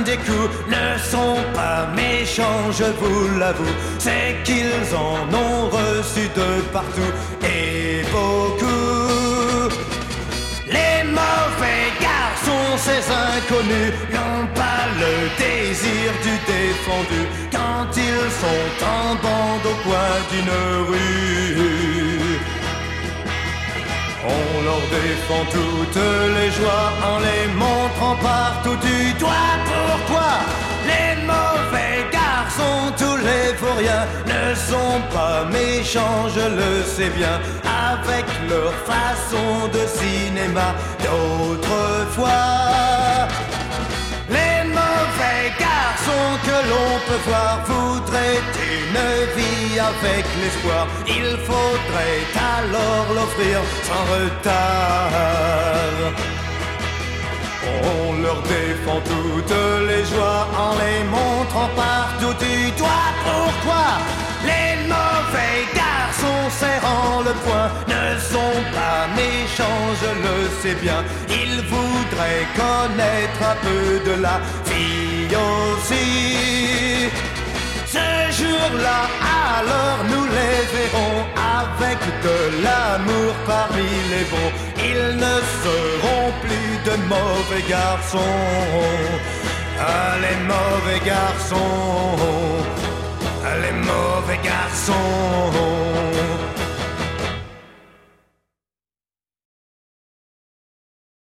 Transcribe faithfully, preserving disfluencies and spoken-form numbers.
des coups ne sont pas méchants, je vous l'avoue. C'est qu'ils en ont reçu de partout et beaucoup. Les mauvais garçons, ces inconnus, n'ont pas le désir du défendu quand ils sont en bande au coin d'une rue. On leur défend toutes les joies en les montrant partout du doigt. Pourquoi les mauvais garçons, tous les vauriens, ne sont pas méchants, je le sais bien, avec leur façon de cinéma d'autrefois. Les mauvais garçons que l'on peut voir voudraient une vie avec l'espoir. Il faudrait alors l'offrir sans retard. On leur défend toutes les joies en les montrant partout du doigt. Pourquoi les mauvais garçons serrant le poing ne sont pas méchants, je le sais bien. Ils voudraient connaître un peu de la vie aussi. Ce jour-là, alors nous les verrons avec de l'amour parmi les bons. Ils ne seront plus de mauvais garçons. Ah, les mauvais garçons, ah, les mauvais garçons.